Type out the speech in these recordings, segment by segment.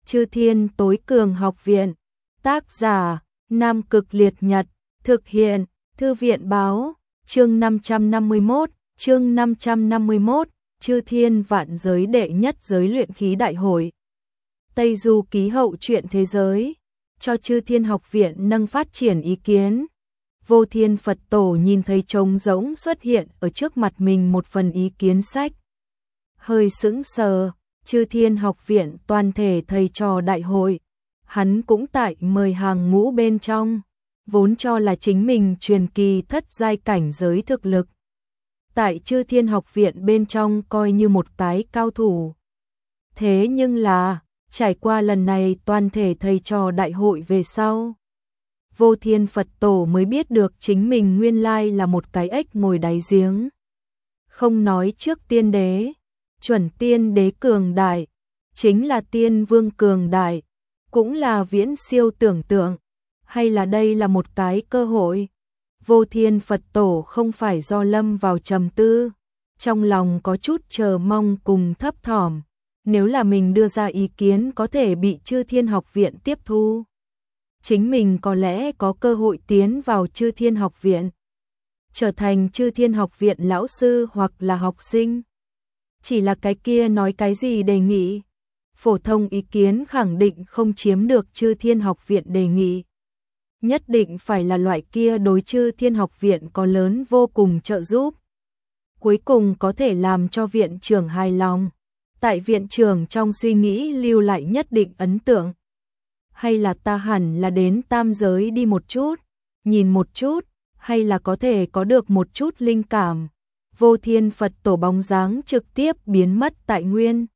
Chư Thiên Tối Cường Học Viện. Tác giả: Nam Cực Liệt Nhật. Thực hiện: Thư viện báo. Chương 551. Chương 551. Chư Thiên Vạn Giới đệ nhất giới luyện khí đại hội. Tây Du Ký Hậu truyện thế giới. Cho Chư Thiên Học Viện nâng phát triển ý kiến. Vô Thiên Phật Tổ nhìn thấy trống rỗng xuất hiện ở trước mặt mình một phần ý kiến sách. Hơi sững sờ. Chư Thiên Học Viện toàn thể thầy trò đại hội. Hắn cũng tại mời hàng ngũ bên trong. Vốn cho là chính mình truyền kỳ thất giai cảnh giới thực lực. Tại Chư Thiên Học Viện bên trong coi như một cái cao thủ. Thế nhưng là, trải qua lần này toàn thể thầy trò đại hội về sau. Vô Thiên Phật Tổ mới biết được chính mình nguyên lai là một cái ếch ngồi đáy giếng. Không nói trước tiên đế, chuẩn tiên đế cường đại, chính là tiên vương cường đại, cũng là viễn siêu tưởng tượng, hay là đây là một cái cơ hội. Vô Thiên Phật Tổ không phải do lâm vào trầm tư, trong lòng có chút chờ mong cùng thấp thỏm, nếu là mình đưa ra ý kiến có thể bị Chư Thiên Học Viện tiếp thu. Chính mình có lẽ có cơ hội tiến vào Chư Thiên Học Viện, trở thành Chư Thiên Học Viện lão sư hoặc là học sinh. Chỉ là cái kia nói cái gì đề nghị, phổ thông ý kiến khẳng định không chiếm được Chư Thiên Học Viện đề nghị. Nhất định phải là loại kia đối Chư Thiên Học Viện có lớn vô cùng trợ giúp. Cuối cùng có thể làm cho viện trưởng hài lòng. Tại viện trưởng trong suy nghĩ lưu lại nhất định ấn tượng. Hay là ta hẳn là đến tam giới đi một chút, nhìn một chút, hay là có thể có được một chút linh cảm. Vô Thiên Phật Tổ bóng dáng trực tiếp biến mất tại nguyên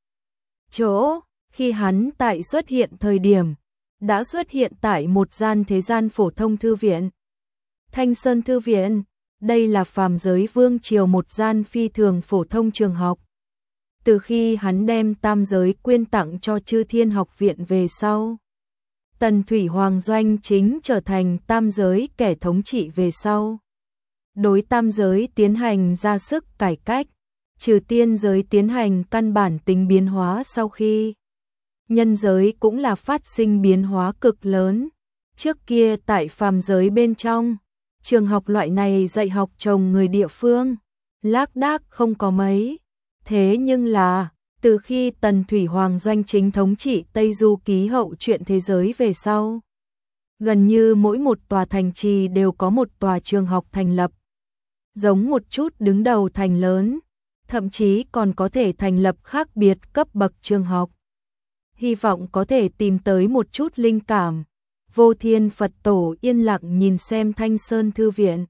chỗ, khi hắn tại xuất hiện thời điểm, đã xuất hiện tại một gian thế gian phổ thông thư viện. Thanh Sơn Thư Viện, đây là phàm giới vương triều một gian phi thường phổ thông trường học. Từ khi hắn đem tam giới quyên tặng cho Chư Thiên Học Viện về sau, Tần Thủy Hoàng Doanh chính trở thành tam giới kẻ thống trị về sau. Đối tam giới tiến hành ra sức cải cách, trừ tiên giới tiến hành căn bản tính biến hóa sau khi. Nhân giới cũng là phát sinh biến hóa cực lớn. Trước kia tại phàm giới bên trong, trường học loại này dạy học trồng người địa phương, lác đác không có mấy. Thế nhưng là, từ khi Tần Thủy Hoàng Doanh chính thống trị Tây Du Ký Hậu truyện thế giới về sau, gần như mỗi một tòa thành trì đều có một tòa trường học thành lập. Giống một chút đứng đầu thành lớn, thậm chí còn có thể thành lập khác biệt cấp bậc trường học. Hy vọng có thể tìm tới một chút linh cảm. Vô Thiên Phật Tổ yên lặng nhìn xem Thanh Sơn Thư Viện.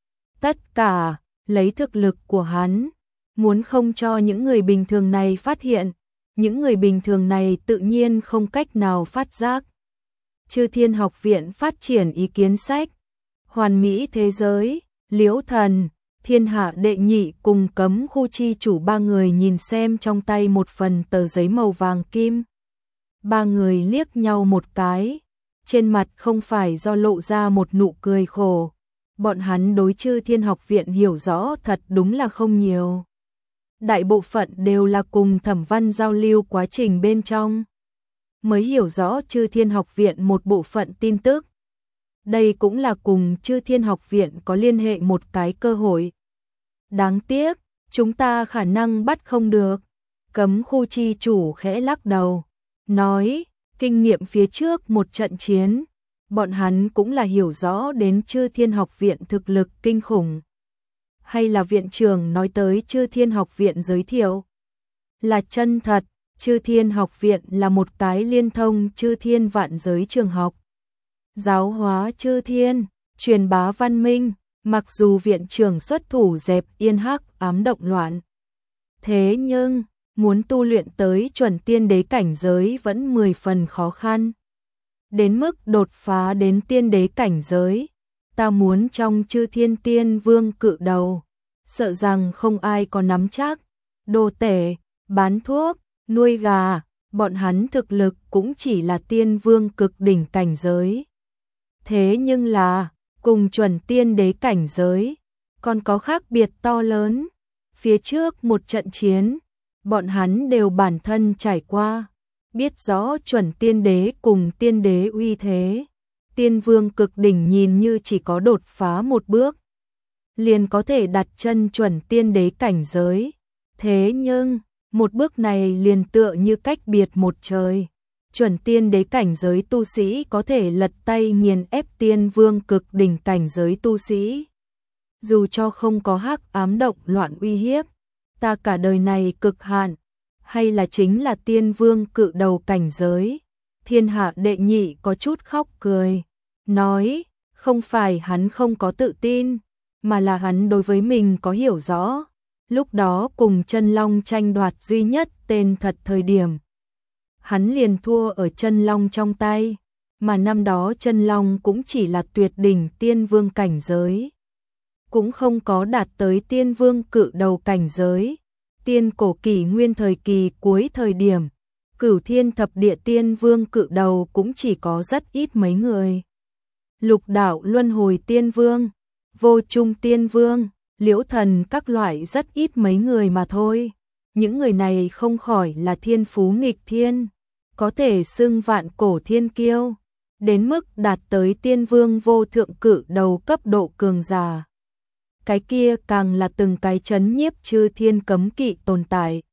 Tất cả, lấy thực lực của hắn, muốn không cho những người bình thường này phát hiện, những người bình thường này tự nhiên không cách nào phát giác. Chư Thiên Học Viện phát triển ý kiến sách, hoàn mỹ thế giới, Liễu Thần, Thiên Hạ Đệ Nhị cùng Cấm Khu chi chủ ba người nhìn xem trong tay một phần tờ giấy màu vàng kim. Ba người liếc nhau một cái, trên mặt không phải do lộ ra một nụ cười khổ. Bọn hắn đối Chư Thiên Học Viện hiểu rõ thật đúng là không nhiều. Đại bộ phận đều là cùng Thẩm Văn giao lưu quá trình bên trong, mới hiểu rõ Chư Thiên Học Viện một bộ phận tin tức. Đây cũng là cùng Chư Thiên Học Viện có liên hệ một cái cơ hội. Đáng tiếc, chúng ta khả năng bắt không được. Cấm Khu chi chủ khẽ lắc đầu, nói, kinh nghiệm phía trước một trận chiến, bọn hắn cũng là hiểu rõ đến Chư Thiên Học Viện thực lực kinh khủng. Hay là viện trưởng nói tới Chư Thiên Học Viện giới thiệu là chân thật. Chư Thiên Học Viện là một cái liên thông Chư Thiên vạn giới trường học, giáo hóa Chư Thiên, truyền bá văn minh. Mặc dù viện trưởng xuất thủ dẹp yên hắc ám động loạn, thế nhưng muốn tu luyện tới chuẩn tiên đế cảnh giới vẫn 10 phần khó khăn. Đến mức đột phá đến tiên đế cảnh giới, ta muốn trong Chư Thiên Tiên Vương cự đầu, sợ rằng không ai có nắm chắc. Đồ tể, bán thuốc, nuôi gà, bọn hắn thực lực cũng chỉ là tiên vương cực đỉnh cảnh giới. Thế nhưng là, cùng chuẩn tiên đế cảnh giới, còn có khác biệt to lớn. Phía trước một trận chiến, bọn hắn đều bản thân trải qua, biết rõ chuẩn tiên đế cùng tiên đế uy thế. Tiên vương cực đỉnh nhìn như chỉ có đột phá một bước, liền có thể đặt chân chuẩn tiên đế cảnh giới. Thế nhưng, một bước này liền tựa như cách biệt một trời. Chuẩn tiên đế cảnh giới tu sĩ có thể lật tay nghiền ép tiên vương cực đỉnh cảnh giới tu sĩ. Dù cho không có hắc ám động loạn uy hiếp, ta cả đời này cực hạn, hay là chính là tiên vương cự đầu cảnh giới. Thiên hạ đệ nhị có chút khóc cười, nói, không phải hắn không có tự tin, mà là hắn đối với mình có hiểu rõ. Lúc đó cùng chân long tranh đoạt duy nhất tên thật thời điểm, hắn liền thua ở chân long trong tay, mà năm đó chân long cũng chỉ là tuyệt đỉnh tiên vương cảnh giới, cũng không có đạt tới tiên vương cự đầu cảnh giới. Tiên cổ kỷ nguyên thời kỳ cuối thời điểm, Cửu Thiên thập địa tiên vương cự đầu cũng chỉ có rất ít mấy người. Lục đạo luân hồi tiên vương, vô trung tiên vương, liễu thần các loại rất ít mấy người mà thôi. Những người này không khỏi là thiên phú nghịch thiên, có thể xưng vạn cổ thiên kiêu, đến mức đạt tới tiên vương vô thượng cự đầu cấp độ cường giả. Cái kia càng là từng cái chấn nhiếp chư thiên cấm kỵ tồn tại.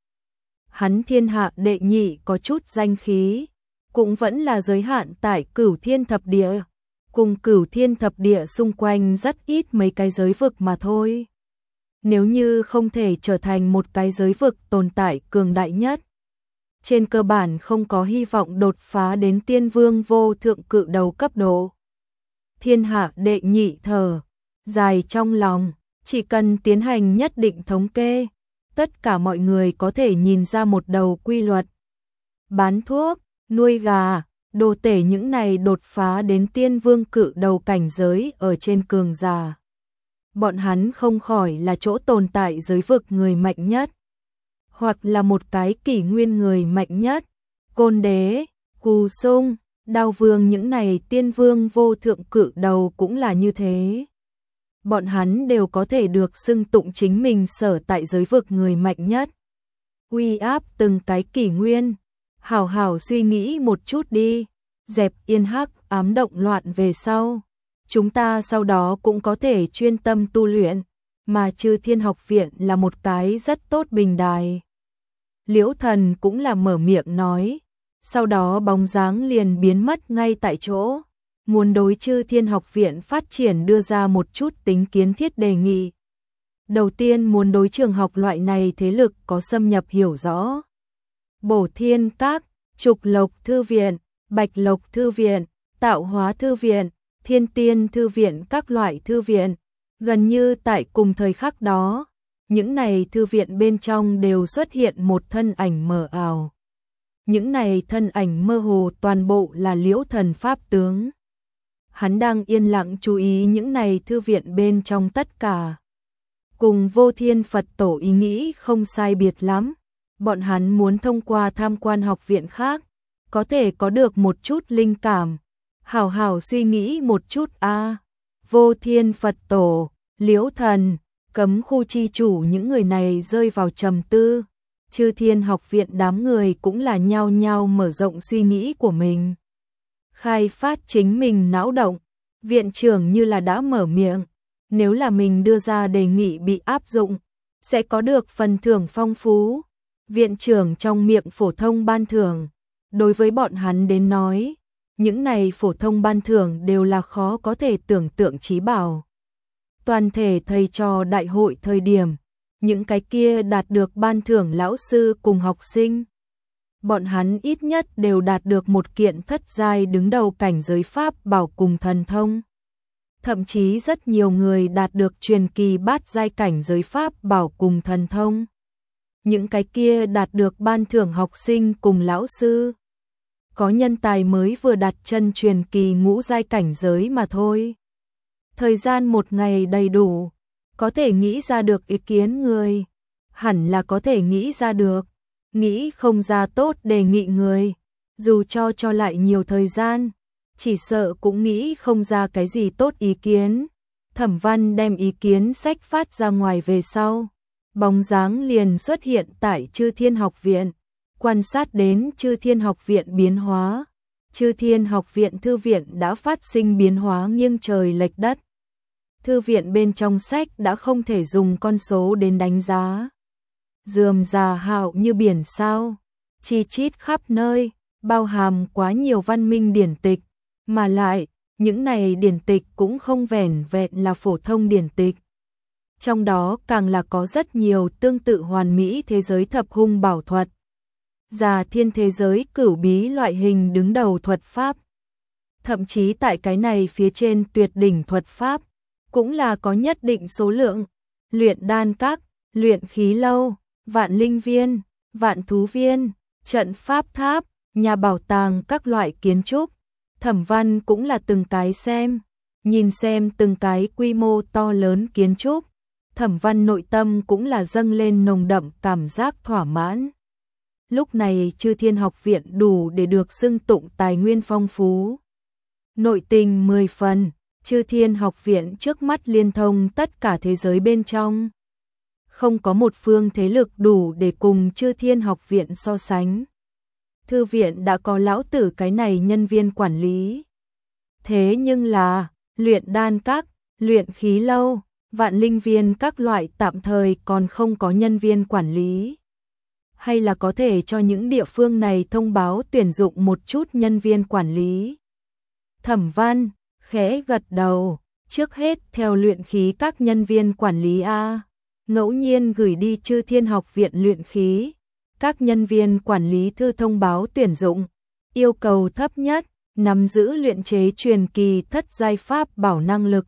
Hắn thiên hạ đệ nhị có chút danh khí, cũng vẫn là giới hạn tại Cửu Thiên thập địa, cùng Cửu Thiên thập địa xung quanh rất ít mấy cái giới vực mà thôi. Nếu như không thể trở thành một cái giới vực tồn tại cường đại nhất, trên cơ bản không có hy vọng đột phá đến tiên vương vô thượng cự đầu cấp độ. Thiên hạ đệ nhị thở dài trong lòng, chỉ cần tiến hành nhất định thống kê, tất cả mọi người có thể nhìn ra một đầu quy luật. Bán thuốc, nuôi gà, đồ tể những này đột phá đến tiên vương cự đầu cảnh giới ở trên cường giả. Bọn hắn không khỏi là chỗ tồn tại giới vực người mạnh nhất, hoặc là một cái kỷ nguyên người mạnh nhất. Côn đế, Cù Sung, Đao Vương những này tiên vương vô thượng cự đầu cũng là như thế. Bọn hắn đều có thể được xưng tụng chính mình sở tại giới vực người mạnh nhất, uy áp từng cái kỷ nguyên. Hảo hảo suy nghĩ một chút đi, dẹp yên hắc ám động loạn về sau, chúng ta sau đó cũng có thể chuyên tâm tu luyện, mà Chư Thiên học viện là một cái rất tốt bình đài. Liễu Thần cũng là mở miệng nói, sau đó bóng dáng liền biến mất ngay tại chỗ. Muốn đối Chư Thiên học viện phát triển đưa ra một chút tính kiến thiết đề nghị. Đầu tiên muốn đối trường học loại này thế lực có xâm nhập hiểu rõ. Bổ Thiên Các, Trục Lộc Thư viện, Bạch Lộc Thư viện, Tạo Hóa Thư viện, Thiên Tiên Thư viện các loại thư viện. Gần như tại cùng thời khắc đó, những này thư viện bên trong đều xuất hiện một thân ảnh mờ ảo. Những này thân ảnh mơ hồ toàn bộ là Liễu Thần pháp tướng. Hắn đang yên lặng chú ý những này thư viện bên trong tất cả. Cùng Vô Thiên Phật Tổ ý nghĩ không sai biệt lắm. Bọn hắn muốn thông qua tham quan học viện khác, có thể có được một chút linh cảm. Hảo hảo suy nghĩ một chút a. Vô Thiên Phật Tổ, Liễu Thần, Cấm khu chi chủ những người này rơi vào trầm tư. Chư Thiên học viện đám người cũng là nhao nhao mở rộng suy nghĩ của mình, khai phát chính mình não động. Viện trưởng như là đã mở miệng, nếu là mình đưa ra đề nghị bị áp dụng, sẽ có được phần thưởng phong phú. Viện trưởng trong miệng phổ thông ban thưởng, đối với bọn hắn đến nói, những này phổ thông ban thưởng đều là khó có thể tưởng tượng trí bảo. Toàn thể thầy trò đại hội thời điểm, những cái kia đạt được ban thưởng lão sư cùng học sinh, bọn hắn ít nhất đều đạt được một kiện thất giai đứng đầu cảnh giới pháp bảo cùng thần thông. Thậm chí rất nhiều người đạt được truyền kỳ bát giai cảnh giới pháp bảo cùng thần thông. Những cái kia đạt được ban thưởng học sinh cùng lão sư, có nhân tài mới vừa đặt chân truyền kỳ ngũ giai cảnh giới mà thôi. Thời gian một ngày đầy đủ, có thể nghĩ ra được ý kiến người, hẳn là có thể nghĩ ra được. Nghĩ không ra tốt đề nghị người, dù cho lại nhiều thời gian, chỉ sợ cũng nghĩ không ra cái gì tốt ý kiến. Thẩm Văn đem ý kiến sách phát ra ngoài về sau, bóng dáng liền xuất hiện tại Chư Thiên học viện. quan sát đến Chư Thiên Học Viện biến hóa. Chư Thiên Học Viện thư viện đã phát sinh biến hóa nghiêng trời lệch đất. Thư viện bên trong sách đã không thể dùng con số đến đánh giá. Rườm rà hạo như biển sao, chi chít khắp nơi, bao hàm quá nhiều văn minh điển tịch, mà lại, những này điển tịch cũng không vẻn vẹn là phổ thông điển tịch. Trong đó càng là có rất nhiều tương tự hoàn mỹ thế giới thập hung bảo thuật. Già thiên thế giới cửu bí loại hình đứng đầu thuật pháp. Thậm chí tại cái này phía trên tuyệt đỉnh thuật pháp, cũng là có nhất định số lượng. Luyện đan các, luyện khí lâu, vạn linh viên, vạn thú viên, trận pháp tháp, nhà bảo tàng các loại kiến trúc. Thẩm Văn cũng là từng cái xem, nhìn xem từng cái quy mô to lớn kiến trúc. Thẩm Văn nội tâm cũng là dâng lên nồng đậm cảm giác thỏa mãn. Lúc này Chư Thiên Học Viện đủ để được xưng tụng tài nguyên phong phú. Nội tình 10 phần, Chư Thiên Học Viện trước mắt liên thông tất cả thế giới bên trong. Không có một phương thế lực đủ để cùng Chư Thiên Học Viện so sánh. Thư viện đã có lão tử cái này nhân viên quản lý. Thế nhưng là, luyện đan các, luyện khí lâu, vạn linh viên các loại tạm thời còn không có nhân viên quản lý. Hay là có thể cho những địa phương này thông báo tuyển dụng một chút nhân viên quản lý. Thẩm Văn, khẽ gật đầu, trước hết theo luyện khí các nhân viên quản lý A, ngẫu nhiên gửi đi Chư Thiên Học Viện luyện khí. Các nhân viên quản lý thư thông báo tuyển dụng, yêu cầu thấp nhất, nắm giữ luyện chế truyền kỳ thất giai pháp bảo năng lực.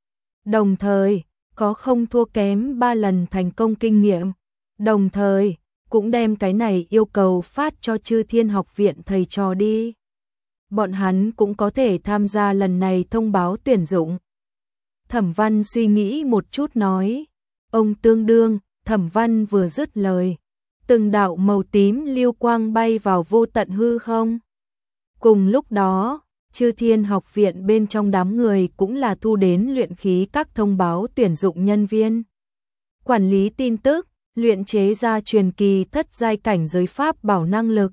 Đồng thời, có không thua kém 3 lần thành công kinh nghiệm. Đồng thời, cũng đem cái này yêu cầu phát cho Chư Thiên Học Viện thầy trò đi. Bọn hắn cũng có thể tham gia lần này thông báo tuyển dụng. Thẩm Văn suy nghĩ một chút nói, ông tương đương. Thẩm Văn vừa dứt lời, từng đạo màu tím lưu quang bay vào vô tận hư không. Cùng lúc đó, Chư Thiên Học Viện bên trong đám người cũng là thu đến luyện khí các thông báo tuyển dụng nhân viên. Quản lý tin tức, luyện chế ra truyền kỳ thất giai cảnh giới pháp bảo năng lực.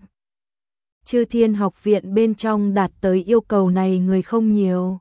Chư Thiên Học Viện bên trong đạt tới yêu cầu này người không nhiều.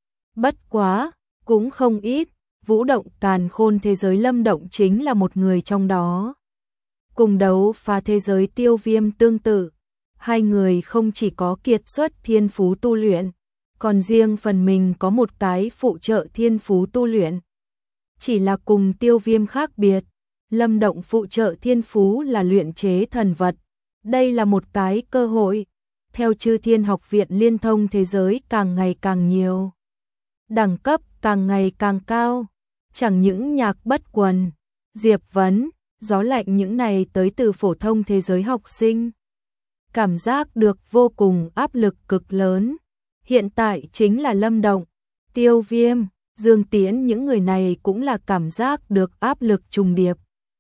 Bất quá, cũng không ít, vũ động càn khôn thế giới Lâm Động chính là một người trong đó. Cùng đấu phá thế giới Tiêu Viêm tương tự, hai người không chỉ có kiệt xuất thiên phú tu luyện, còn riêng phần mình có một cái phụ trợ thiên phú tu luyện. Chỉ là cùng Tiêu Viêm khác biệt, Lâm Động phụ trợ thiên phú là luyện chế thần vật. Đây là một cái cơ hội, theo Chư Thiên Học Viện liên thông thế giới càng ngày càng nhiều. Đẳng cấp càng ngày càng cao, chẳng những Nhạc Bất Quần, Diệp Vấn, Gió Lạnh những này tới từ phổ thông thế giới học sinh. Cảm giác được vô cùng áp lực cực lớn. Hiện tại chính là Lâm Động, Tiêu Viêm, Dương Tiễn những người này cũng là cảm giác được áp lực trùng điệp.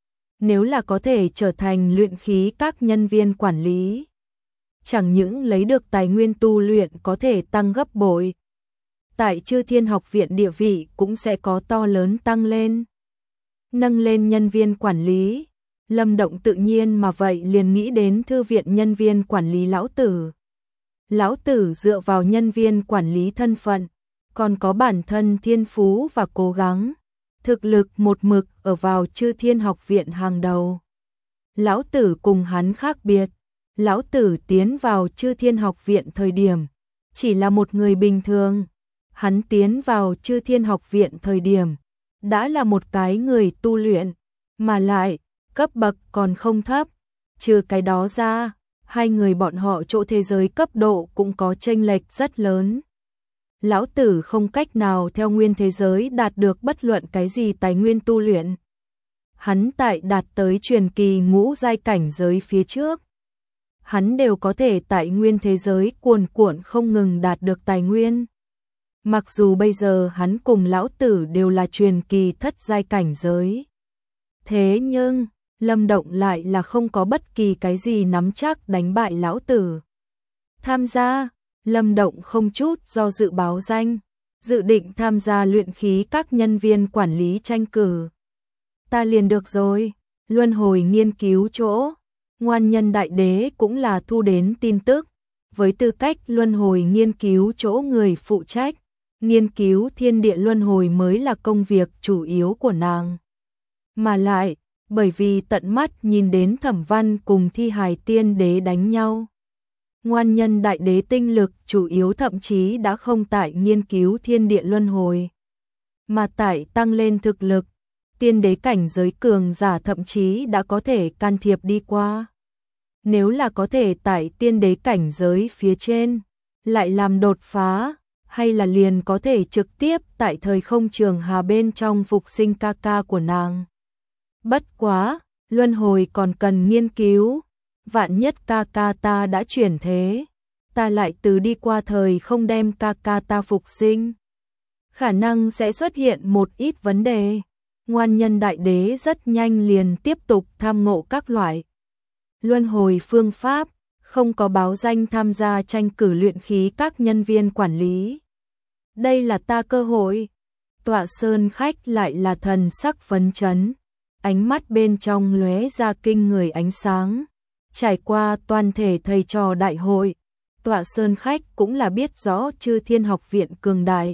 Nếu là có thể trở thành luyện khí các nhân viên quản lý, chẳng những lấy được tài nguyên tu luyện có thể tăng gấp bội, tại Chư Thiên Học Viện địa vị cũng sẽ có to lớn tăng lên. Nâng lên nhân viên quản lý, Lâm Động tự nhiên mà vậy liền nghĩ đến thư viện nhân viên quản lý lão tử. Lão tử dựa vào nhân viên quản lý thân phận, còn có bản thân thiên phú và cố gắng, thực lực một mực ở vào Chư Thiên Học Viện hàng đầu. Lão tử cùng hắn khác biệt, lão tử tiến vào Chư Thiên Học Viện thời điểm, chỉ là một người bình thường. Hắn tiến vào Chư Thiên Học Viện thời điểm, đã là một cái người tu luyện, mà lại, cấp bậc còn không thấp. Trừ cái đó ra, hai người bọn họ chỗ thế giới cấp độ cũng có chênh lệch rất lớn. Lão tử không cách nào theo nguyên thế giới đạt được bất luận cái gì tài nguyên tu luyện. Hắn tại đạt tới truyền kỳ ngũ giai cảnh giới phía trước, hắn đều có thể tại nguyên thế giới cuồn cuộn không ngừng đạt được tài nguyên. Mặc dù bây giờ hắn cùng lão tử đều là truyền kỳ thất giai cảnh giới. Thế nhưng, Lâm Động lại là không có bất kỳ cái gì nắm chắc đánh bại lão tử. Tham gia, Lâm Động không chút do dự báo danh, dự định tham gia luyện khí các nhân viên quản lý tranh cử. Ta liền được rồi, luân hồi nghiên cứu chỗ. Ngoan Nhân Đại Đế cũng là thu đến tin tức, với tư cách luân hồi nghiên cứu chỗ người phụ trách, nghiên cứu thiên địa luân hồi mới là công việc chủ yếu của nàng. Mà lại, bởi vì tận mắt nhìn đến Thẩm Văn cùng Thi Hài Tiên Đế đánh nhau. Ngoan Nhân Đại Đế tinh lực chủ yếu thậm chí đã không tại nghiên cứu thiên địa luân hồi, mà tại tăng lên thực lực, tiên đế cảnh giới cường giả thậm chí đã có thể can thiệp đi qua. Nếu là có thể tại tiên đế cảnh giới phía trên, lại làm đột phá, hay là liền có thể trực tiếp tại thời không trường hà bên trong phục sinh ca ca của nàng. Bất quá, luân hồi còn cần nghiên cứu, vạn nhất ca ca ta đã chuyển thế, ta lại từ đi qua thời không đem ca ca ta phục sinh. Khả năng sẽ xuất hiện một ít vấn đề. Ngoan Nhân Đại Đế rất nhanh liền tiếp tục tham ngộ các loại luân hồi phương pháp, không có báo danh tham gia tranh cử luyện khí các nhân viên quản lý. Đây là ta cơ hội. Tọa Sơn Khách lại là thần sắc phấn chấn, ánh mắt bên trong lóe ra kinh người ánh sáng. Trải qua toàn thể thầy trò đại hội, Tọa Sơn Khách cũng là biết rõ Chư Thiên Học Viện cường đại.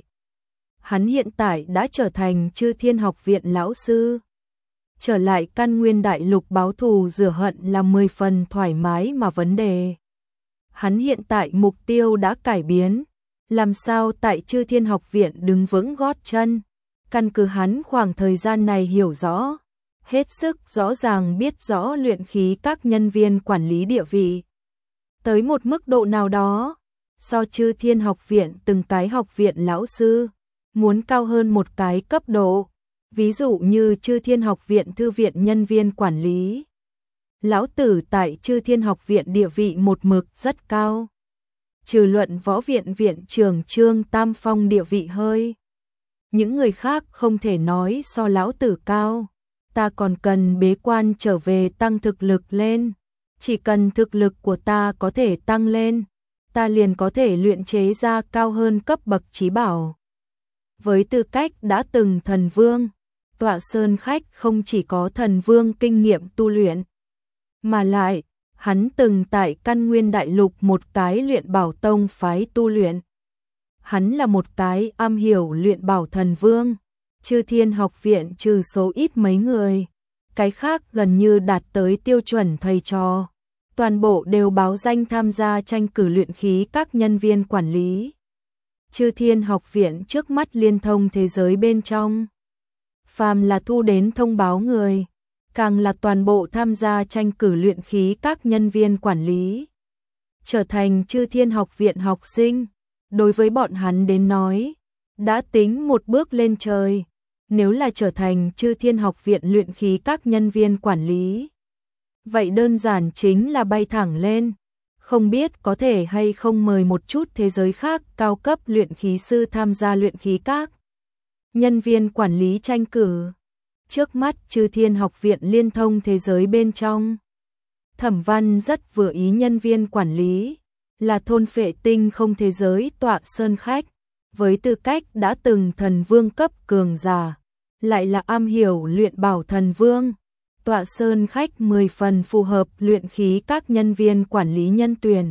Hắn hiện tại đã trở thành Chư Thiên Học Viện lão sư. Trở lại Căn Nguyên Đại Lục báo thù rửa hận là 10 phần thoải mái mà vấn đề. Hắn hiện tại mục tiêu đã cải biến, làm sao tại Chư Thiên Học Viện đứng vững gót chân. Căn cứ hắn khoảng thời gian này hiểu rõ, hết sức rõ ràng biết rõ luyện khí các nhân viên quản lý địa vị. Tới một mức độ nào đó, so Chư Thiên Học Viện từng cái học viện lão sư, muốn cao hơn một cái cấp độ, ví dụ như Chư Thiên Học Viện thư viện nhân viên quản lý. Lão tử tại Chư Thiên Học Viện địa vị một mực rất cao. Trừ Luận Võ Viện viện trưởng Trương Tam Phong địa vị hơi. Những người khác không thể nói so lão tử cao. Ta còn cần bế quan trở về tăng thực lực lên. Chỉ cần thực lực của ta có thể tăng lên, ta liền có thể luyện chế ra cao hơn cấp bậc chí bảo. Với tư cách đã từng thần vương, Tọa Sơn Khách không chỉ có thần vương kinh nghiệm tu luyện, mà lại, hắn từng tại Căn Nguyên Đại Lục một cái luyện bảo tông phái tu luyện. Hắn là một cái am hiểu luyện bảo thần vương, Chư Thiên Học Viện trừ số ít mấy người, cái khác gần như đạt tới tiêu chuẩn thầy trò. Toàn bộ đều báo danh tham gia tranh cử luyện khí các nhân viên quản lý. Chư Thiên Học Viện trước mắt liên thông thế giới bên trong. Phàm là thu đến thông báo người, càng là toàn bộ tham gia tranh cử luyện khí các nhân viên quản lý. Trở thành Chư Thiên Học Viện học sinh, đối với bọn hắn đến nói, đã tính một bước lên trời. Nếu là trở thành Chư Thiên Học Viện luyện khí các nhân viên quản lý, vậy đơn giản chính là bay thẳng lên. Không biết có thể hay không mời một chút thế giới khác cao cấp luyện khí sư tham gia luyện khí các nhân viên quản lý tranh cử. Trước mắt Chư Thiên Học Viện liên thông thế giới bên trong. Thẩm Văn rất vừa ý nhân viên quản lý, là thôn phệ tinh không thế giới Tọa Sơn Khách, với tư cách đã từng thần vương cấp cường giả, lại là am hiểu luyện bảo thần vương. Tọa Sơn Khách 10 phần phù hợp luyện khí các nhân viên quản lý nhân tuyển.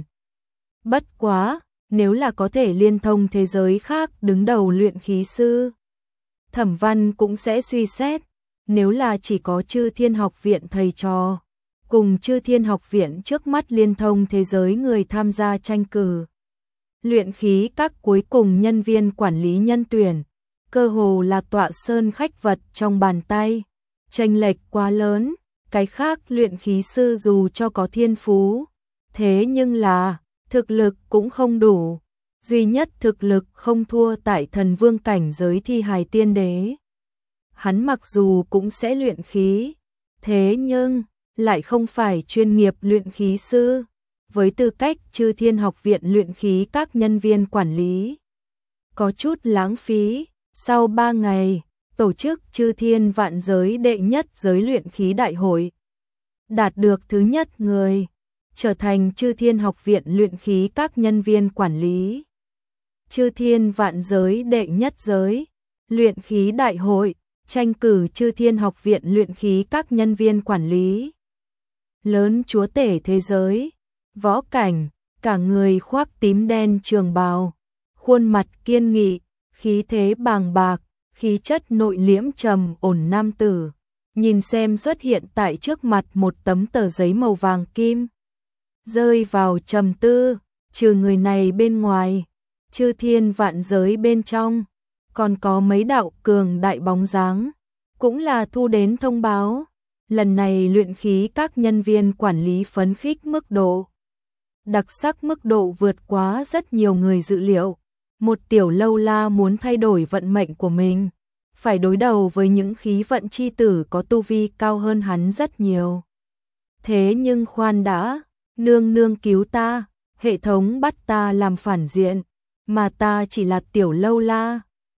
Bất quá, nếu là có thể liên thông thế giới khác đứng đầu luyện khí sư, Thẩm Văn cũng sẽ suy xét. Nếu là chỉ có Chư Thiên Học Viện thầy trò, cùng Chư Thiên Học Viện trước mắt liên thông thế giới người tham gia tranh cử luyện khí các cuối cùng nhân viên quản lý nhân tuyển, cơ hồ là Tọa Sơn Khách vật trong bàn tay. Chênh lệch quá lớn, cái khác luyện khí sư dù cho có thiên phú, thế nhưng là thực lực cũng không đủ. Duy nhất thực lực không thua tại thần vương cảnh giới Thi Hài Tiên Đế. Hắn mặc dù cũng sẽ luyện khí, thế nhưng lại không phải chuyên nghiệp luyện khí sư. Với tư cách Chư Thiên Học Viện luyện khí các nhân viên quản lý, có chút lãng phí. Sau 3 ngày, tổ chức Chư Thiên Vạn Giới đệ nhất giới luyện khí đại hội. Đạt được thứ nhất người, trở thành Chư Thiên Học Viện luyện khí các nhân viên quản lý. Chư Thiên Vạn Giới đệ nhất giới luyện khí đại hội, tranh cử Chư Thiên Học Viện luyện khí các nhân viên quản lý. lớn chúa tể thế giới, Võ Cảnh, cả người khoác tím đen trường bào, khuôn mặt kiên nghị, khí thế bàng bạc, khí chất nội liễm trầm ổn nam tử. Nhìn xem xuất hiện tại trước mặt một tấm tờ giấy màu vàng kim. Rơi vào trầm tư, trừ người này bên ngoài, chư thiên vạn giới bên trong, còn có mấy đạo cường đại bóng dáng, cũng là thu đến thông báo. Lần này luyện khí các nhân viên quản lý phấn khích mức độ. Đặc sắc mức độ vượt quá rất nhiều người dự liệu. Một tiểu lâu la muốn thay đổi vận mệnh của mình, phải đối đầu với những khí vận chi tử có tu vi cao hơn hắn rất nhiều. Thế nhưng khoan đã, nương nương cứu ta, hệ thống bắt ta làm phản diện, mà ta chỉ là tiểu lâu la,